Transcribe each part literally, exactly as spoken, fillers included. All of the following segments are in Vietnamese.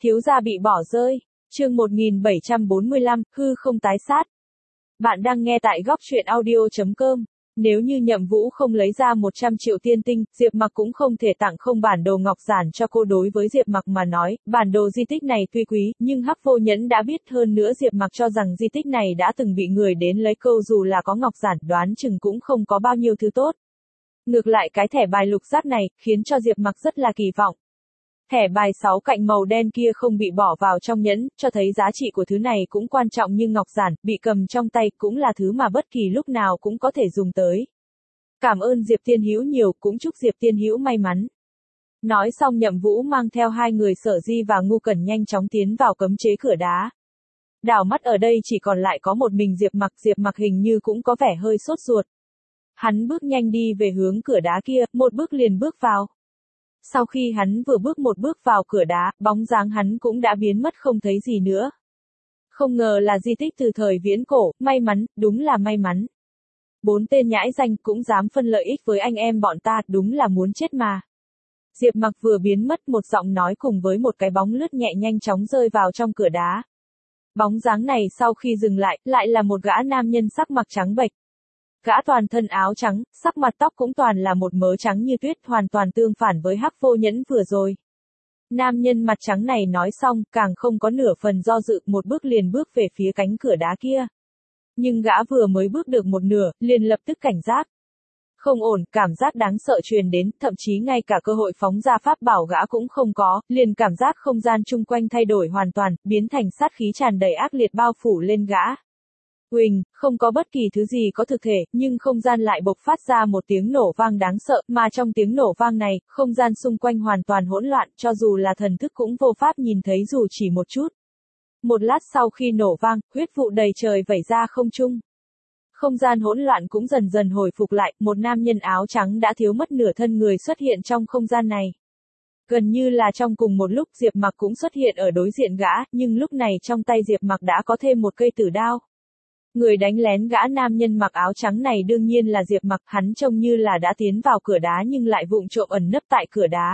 Thiếu gia bị bỏ rơi. Chương một nghìn bảy trăm bốn mươi lăm, hư không tái sát. Bạn đang nghe tại góc truyện audio chấm com. Nếu như Nhậm Vũ không lấy ra một trăm triệu tiên tinh, Diệp Mặc cũng không thể tặng không bản đồ ngọc giản cho cô. Đối với Diệp Mặc mà nói, bản đồ di tích này tuy quý, nhưng Hắc Vô Nhẫn đã biết, hơn nữa Diệp Mặc cho rằng di tích này đã từng bị người đến lấy câu, dù là có ngọc giản, đoán chừng cũng không có bao nhiêu thứ tốt. Ngược lại cái thẻ bài lục giác này, khiến cho Diệp Mặc rất là kỳ vọng. Thẻ bài sáu cạnh màu đen kia không bị bỏ vào trong nhẫn, cho thấy giá trị của thứ này cũng quan trọng, như ngọc giản, bị cầm trong tay, cũng là thứ mà bất kỳ lúc nào cũng có thể dùng tới. Cảm ơn Diệp Tiên Hữu nhiều, cũng chúc Diệp Tiên Hữu may mắn. Nói xong Nhậm Vũ mang theo hai người Sở Di và Ngu Cẩn nhanh chóng tiến vào cấm chế cửa đá. Đảo mắt ở đây chỉ còn lại có một mình Diệp Mặc, Diệp Mặc hình như cũng có vẻ hơi sốt ruột. Hắn bước nhanh đi về hướng cửa đá kia, một bước liền bước vào. Sau khi hắn vừa bước một bước vào cửa đá, bóng dáng hắn cũng đã biến mất không thấy gì nữa. Không ngờ là di tích từ thời viễn cổ, may mắn, đúng là may mắn. Bốn tên nhãi danh cũng dám phân lợi ích với anh em bọn ta, đúng là muốn chết mà. Diệp Mặc vừa biến mất, một giọng nói cùng với một cái bóng lướt nhẹ nhanh chóng rơi vào trong cửa đá. Bóng dáng này sau khi dừng lại, lại là một gã nam nhân sắc mặt trắng bệch. Gã toàn thân áo trắng, sắc mặt tóc cũng toàn là một mớ trắng như tuyết, hoàn toàn tương phản với Hắc Vô Nhẫn vừa rồi. Nam nhân mặt trắng này nói xong, càng không có nửa phần do dự, một bước liền bước về phía cánh cửa đá kia. Nhưng gã vừa mới bước được một nửa, liền lập tức cảnh giác. Không ổn, cảm giác đáng sợ truyền đến, thậm chí ngay cả cơ hội phóng ra pháp bảo gã cũng không có, liền cảm giác không gian chung quanh thay đổi hoàn toàn, biến thành sát khí tràn đầy ác liệt bao phủ lên gã. Uỳnh, không có bất kỳ thứ gì có thực thể, nhưng không gian lại bộc phát ra một tiếng nổ vang đáng sợ, mà trong tiếng nổ vang này, không gian xung quanh hoàn toàn hỗn loạn, cho dù là thần thức cũng vô pháp nhìn thấy dù chỉ một chút. Một lát sau khi nổ vang, huyết vụ đầy trời vẩy ra không trung. Không gian hỗn loạn cũng dần dần hồi phục lại, một nam nhân áo trắng đã thiếu mất nửa thân người xuất hiện trong không gian này. Gần như là trong cùng một lúc Diệp Mặc cũng xuất hiện ở đối diện gã, nhưng lúc này trong tay Diệp Mặc đã có thêm một cây tử đao. Người đánh lén gã nam nhân mặc áo trắng này đương nhiên là Diệp Mặc, hắn trông như là đã tiến vào cửa đá nhưng lại vụng trộm ẩn nấp tại cửa đá.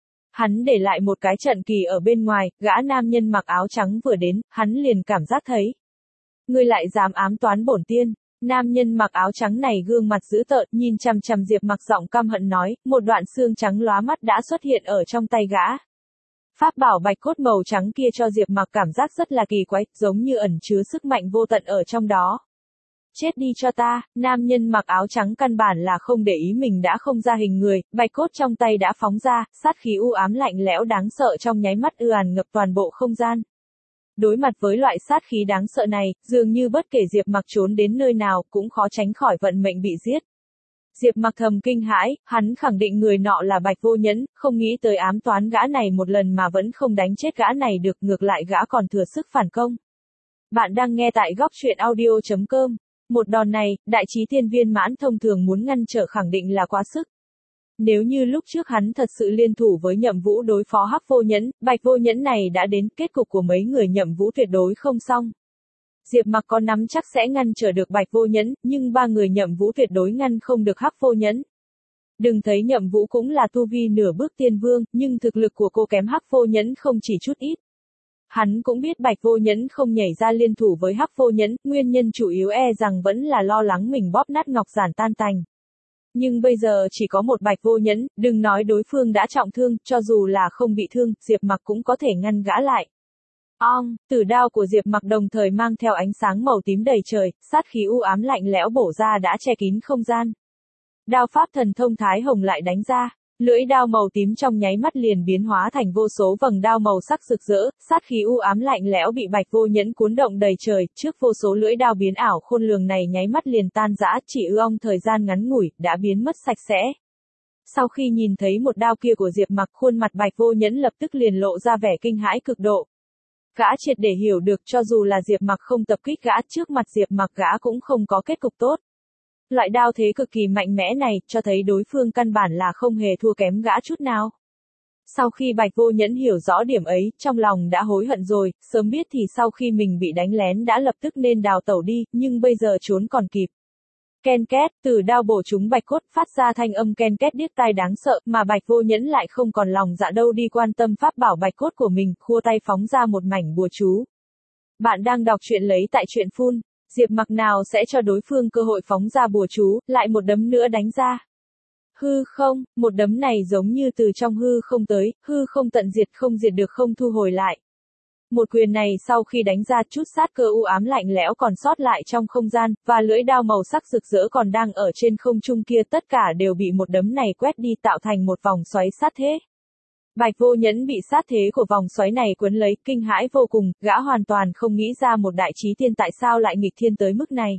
Hắn để lại một cái trận kỳ ở bên ngoài, gã nam nhân mặc áo trắng vừa đến, hắn liền cảm giác thấy. Ngươi lại dám ám toán bổn tiên. Nam nhân mặc áo trắng này gương mặt dữ tợn, nhìn chằm chằm Diệp Mặc, giọng căm hận nói, một đoạn xương trắng lóa mắt đã xuất hiện ở trong tay gã. Pháp bảo bạch cốt màu trắng kia cho Diệp Mặc cảm giác rất là kỳ quái, giống như ẩn chứa sức mạnh vô tận ở trong đó. Chết đi cho ta, nam nhân mặc áo trắng căn bản là không để ý mình đã không ra hình người, bạch cốt trong tay đã phóng ra, sát khí u ám lạnh lẽo đáng sợ trong nháy mắt ùn ngập toàn bộ không gian. Đối mặt với loại sát khí đáng sợ này, dường như bất kể Diệp Mặc trốn đến nơi nào cũng khó tránh khỏi vận mệnh bị giết. Diệp Mặc thầm kinh hãi, hắn khẳng định người nọ là Bạch Vô Nhẫn, không nghĩ tới ám toán gã này một lần mà vẫn không đánh chết gã này được, ngược lại gã còn thừa sức phản công. Bạn đang nghe tại góc truyện audio chấm com. Một đòn này, đại trí tiên viên mãn thông thường muốn ngăn trở khẳng định là quá sức. Nếu như lúc trước hắn thật sự liên thủ với Nhậm Vũ đối phó Hắc Vô Nhẫn, Bạch Vô Nhẫn này đã đến, kết cục của mấy người Nhậm Vũ tuyệt đối không xong. Diệp Mặc có nắm chắc sẽ ngăn trở được Bạch Vô Nhẫn, nhưng ba người Nhậm Vũ tuyệt đối ngăn không được Hắc Vô Nhẫn. Đừng thấy Nhậm Vũ cũng là tu vi nửa bước tiên vương, nhưng thực lực của cô kém Hắc Vô Nhẫn không chỉ chút ít. Hắn cũng biết Bạch Vô Nhẫn không nhảy ra liên thủ với Hắc Vô Nhẫn, nguyên nhân chủ yếu e rằng vẫn là lo lắng mình bóp nát ngọc giản tan tành. Nhưng bây giờ chỉ có một Bạch Vô Nhẫn, đừng nói đối phương đã trọng thương, cho dù là không bị thương, Diệp Mặc cũng có thể ngăn gã lại. Ong, tử đao của Diệp Mặc đồng thời mang theo ánh sáng màu tím đầy trời, sát khí u ám lạnh lẽo bổ ra đã che kín không gian. Đao pháp thần thông Thái Hồng lại đánh ra, lưỡi đao màu tím trong nháy mắt liền biến hóa thành vô số vầng đao màu sắc rực rỡ, sát khí u ám lạnh lẽo bị Bạch Vô Nhẫn cuốn động đầy trời, trước vô số lưỡi đao biến ảo khôn lường này nháy mắt liền tan rã, chỉ ong thời gian ngắn ngủi, đã biến mất sạch sẽ. Sau khi nhìn thấy một đao kia của Diệp Mặc, khuôn mặt Bạch Vô Nhẫn lập tức liền lộ ra vẻ kinh hãi cực độ. Gã triệt để hiểu được cho dù là Diệp Mặc không tập kích gã, trước mặt Diệp Mặc gã cũng không có kết cục tốt. Loại đao thế cực kỳ mạnh mẽ này, cho thấy đối phương căn bản là không hề thua kém gã chút nào. Sau khi Bạch Vô Nhẫn hiểu rõ điểm ấy, trong lòng đã hối hận rồi, sớm biết thì sau khi mình bị đánh lén đã lập tức nên đào tẩu đi, nhưng bây giờ trốn còn kịp. Ken két, từ đao bổ trúng bạch cốt phát ra thanh âm ken két điếc tai đáng sợ, mà Bạch Vô Nhẫn lại không còn lòng dạ đâu đi quan tâm pháp bảo bạch cốt của mình, khua tay phóng ra một mảnh bùa chú. Bạn đang đọc truyện lấy tại truyện phun, Diệp Mặc nào sẽ cho đối phương cơ hội phóng ra bùa chú, lại một đấm nữa đánh ra. Hư không, một đấm này giống như từ trong hư không tới, hư không tận diệt không diệt được không thu hồi lại. Một quyền này sau khi đánh ra chút sát cơ u ám lạnh lẽo còn sót lại trong không gian, và lưỡi đao màu sắc rực rỡ còn đang ở trên không trung kia tất cả đều bị một đấm này quét đi tạo thành một vòng xoáy sát thế. Bạch Vô Nhẫn bị sát thế của vòng xoáy này cuốn lấy, kinh hãi vô cùng, gã hoàn toàn không nghĩ ra một đại chí tiên tại sao lại nghịch thiên tới mức này.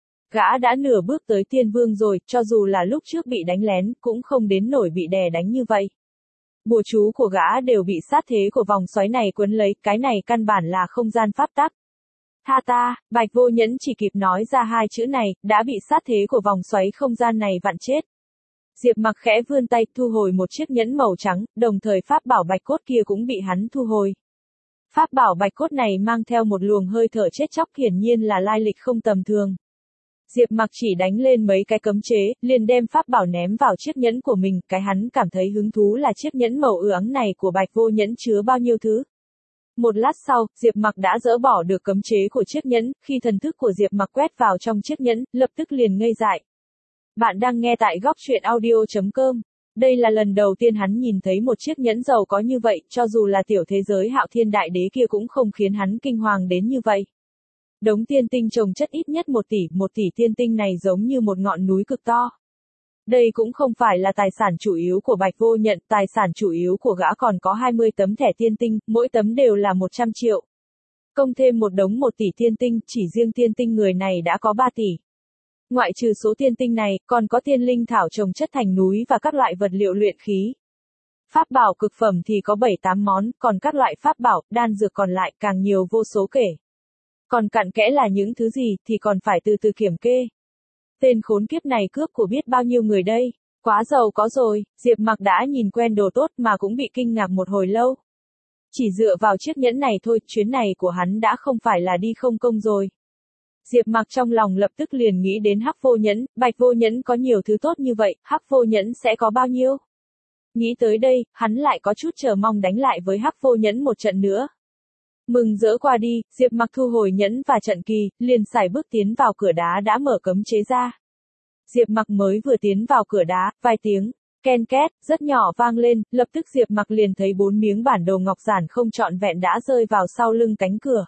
Gã đã nửa bước tới tiên vương rồi, cho dù là lúc trước bị đánh lén, cũng không đến nổi bị đè đánh như vậy. Bùa chú của gã đều bị sát thế của vòng xoáy này cuốn lấy, cái này căn bản là không gian pháp tắc. Tha ta, Bạch Vô Nhẫn chỉ kịp nói ra hai chữ này, đã bị sát thế của vòng xoáy không gian này vặn chết. Diệp Mặc khẽ vươn tay thu hồi một chiếc nhẫn màu trắng, đồng thời pháp bảo bạch cốt kia cũng bị hắn thu hồi. Pháp bảo bạch cốt này mang theo một luồng hơi thở chết chóc, hiển nhiên là lai lịch không tầm thường. Diệp Mặc chỉ đánh lên mấy cái cấm chế, liền đem pháp bảo ném vào chiếc nhẫn của mình, cái hắn cảm thấy hứng thú là chiếc nhẫn màu ửng này của Bạch Vô Nhẫn chứa bao nhiêu thứ. Một lát sau, Diệp Mặc đã dỡ bỏ được cấm chế của chiếc nhẫn, khi thần thức của Diệp Mặc quét vào trong chiếc nhẫn, lập tức liền ngây dại. Bạn đang nghe tại góc truyện audio chấm com. Đây là lần đầu tiên hắn nhìn thấy một chiếc nhẫn giàu có như vậy, cho dù là tiểu thế giới Hạo Thiên Đại Đế kia cũng không khiến hắn kinh hoàng đến như vậy. Đống tiên tinh chồng chất ít nhất một tỷ, một tỷ tiên tinh này giống như một ngọn núi cực to. Đây cũng không phải là tài sản chủ yếu của Bạch Vô Nhẫn, tài sản chủ yếu của gã còn có hai mươi tấm thẻ tiên tinh, mỗi tấm đều là một trăm triệu. Công thêm một đống một tỷ tiên tinh, chỉ riêng tiên tinh người này đã có ba tỷ. Ngoại trừ số tiên tinh này, còn có tiên linh thảo chồng chất thành núi và các loại vật liệu luyện khí. Pháp bảo cực phẩm thì có bảy tám món, còn các loại pháp bảo, đan dược còn lại càng nhiều vô số kể. Còn cặn kẽ là những thứ gì thì còn phải từ từ kiểm kê. Tên khốn kiếp này cướp của biết bao nhiêu người đây, quá giàu có rồi. Diệp Mặc đã nhìn quen đồ tốt mà cũng bị kinh ngạc một hồi lâu. Chỉ dựa vào chiếc nhẫn này thôi, chuyến này của hắn đã không phải là đi không công rồi. Diệp Mặc trong lòng lập tức liền nghĩ đến Hắc Vô Nhẫn, Bạch Vô Nhẫn có nhiều thứ tốt như vậy, Hắc Vô Nhẫn sẽ có bao nhiêu? Nghĩ tới đây, hắn lại có chút chờ mong đánh lại với Hắc Vô Nhẫn một trận nữa. Mừng rỡ qua đi, Diệp Mặc thu hồi nhẫn và trận kỳ, liền sải bước tiến vào cửa đá đã mở cấm chế ra. Diệp Mặc mới vừa tiến vào cửa đá, vài tiếng ken két rất nhỏ vang lên, lập tức Diệp Mặc liền thấy bốn miếng bản đồ ngọc giản không trọn vẹn đã rơi vào sau lưng cánh cửa.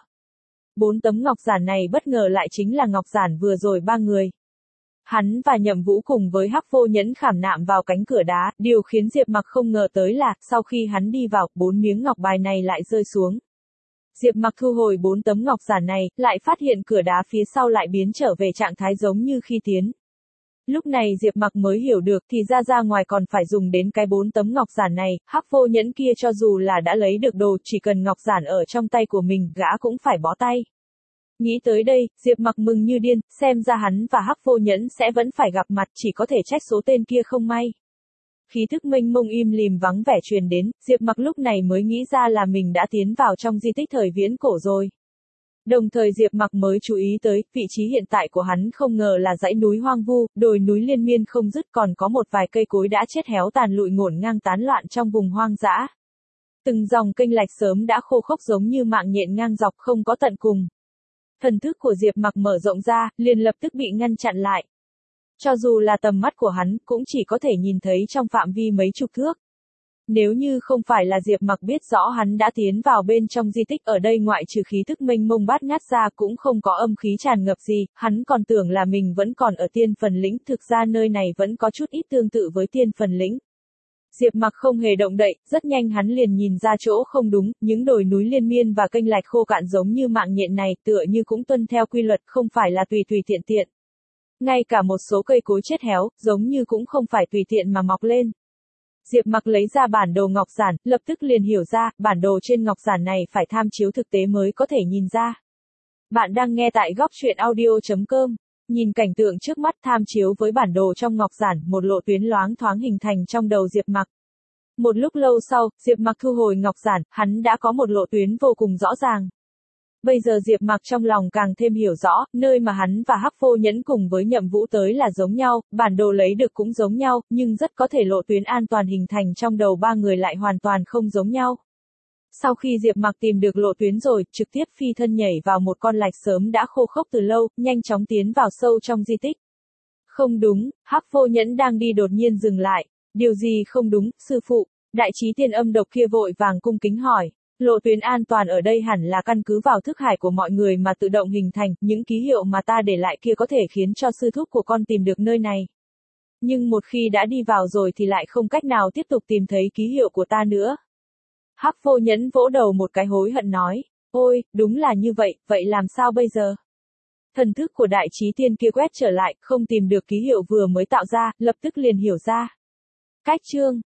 Bốn tấm ngọc giản này bất ngờ lại chính là ngọc giản vừa rồi ba người. Hắn và Nhậm Vũ cùng với Hắc Vô Nhẫn khảm nạm vào cánh cửa đá, điều khiến Diệp Mặc không ngờ tới là, sau khi hắn đi vào, bốn miếng ngọc bài này lại rơi xuống. Diệp Mặc thu hồi bốn tấm ngọc giản này, lại phát hiện cửa đá phía sau lại biến trở về trạng thái giống như khi tiến. Lúc này Diệp Mặc mới hiểu được thì ra ra ngoài còn phải dùng đến cái bốn tấm ngọc giản này, Hắc Vô Nhẫn kia cho dù là đã lấy được đồ, chỉ cần ngọc giản ở trong tay của mình, gã cũng phải bó tay. Nghĩ tới đây, Diệp Mặc mừng như điên, xem ra hắn và Hắc Vô Nhẫn sẽ vẫn phải gặp mặt, chỉ có thể trách số tên kia không may. Khí thức mênh mông im lìm vắng vẻ truyền đến, Diệp Mặc lúc này mới nghĩ ra là mình đã tiến vào trong di tích thời viễn cổ rồi. Đồng thời Diệp Mặc mới chú ý tới, vị trí hiện tại của hắn không ngờ là dãy núi hoang vu, đồi núi liên miên không dứt, còn có một vài cây cối đã chết héo tàn lụi ngổn ngang tán loạn trong vùng hoang dã. Từng dòng kênh lạch sớm đã khô khốc giống như mạng nhện ngang dọc không có tận cùng. Thần thức của Diệp Mặc mở rộng ra, liền lập tức bị ngăn chặn lại. Cho dù là tầm mắt của hắn, cũng chỉ có thể nhìn thấy trong phạm vi mấy chục thước. Nếu như không phải là Diệp Mặc biết rõ hắn đã tiến vào bên trong di tích ở đây ngoại trừ khí thức mênh mông bát ngát ra cũng không có âm khí tràn ngập gì, hắn còn tưởng là mình vẫn còn ở tiên phần lĩnh, thực ra nơi này vẫn có chút ít tương tự với tiên phần lĩnh. Diệp Mặc không hề động đậy, rất nhanh hắn liền nhìn ra chỗ không đúng, những đồi núi liên miên và kênh lạch khô cạn giống như mạng nhện này tựa như cũng tuân theo quy luật, không phải là tùy tùy tiện tiện. Ngay cả một số cây cối chết héo, giống như cũng không phải tùy tiện mà mọc lên. Diệp Mặc lấy ra bản đồ ngọc giản, lập tức liền hiểu ra, bản đồ trên ngọc giản này phải tham chiếu thực tế mới có thể nhìn ra. Bạn đang nghe tại góc truyện audio chấm com. Nhìn cảnh tượng trước mắt tham chiếu với bản đồ trong ngọc giản, một lộ tuyến loáng thoáng hình thành trong đầu Diệp Mặc. Một lúc lâu sau, Diệp Mặc thu hồi ngọc giản, hắn đã có một lộ tuyến vô cùng rõ ràng. Bây giờ Diệp Mạc trong lòng càng thêm hiểu rõ, nơi mà hắn và Hắc Vô Nhẫn cùng với Nhậm Vũ tới là giống nhau, bản đồ lấy được cũng giống nhau, nhưng rất có thể lộ tuyến an toàn hình thành trong đầu ba người lại hoàn toàn không giống nhau. Sau khi Diệp Mạc tìm được lộ tuyến rồi, trực tiếp phi thân nhảy vào một con lạch sớm đã khô khốc từ lâu, nhanh chóng tiến vào sâu trong di tích. Không đúng, Hắc Vô Nhẫn đang đi đột nhiên dừng lại. Điều gì không đúng, sư phụ? Đại trí tiên âm độc kia vội vàng cung kính hỏi. Lộ tuyến an toàn ở đây hẳn là căn cứ vào thức hải của mọi người mà tự động hình thành, những ký hiệu mà ta để lại kia có thể khiến cho sư thúc của con tìm được nơi này. Nhưng một khi đã đi vào rồi thì lại không cách nào tiếp tục tìm thấy ký hiệu của ta nữa. Hắc Vô Nhẫn vỗ đầu một cái hối hận nói, ôi, đúng là như vậy, vậy làm sao bây giờ? Thần thức của đại trí tiên kia quét trở lại, không tìm được ký hiệu vừa mới tạo ra, lập tức liền hiểu ra. Cách chương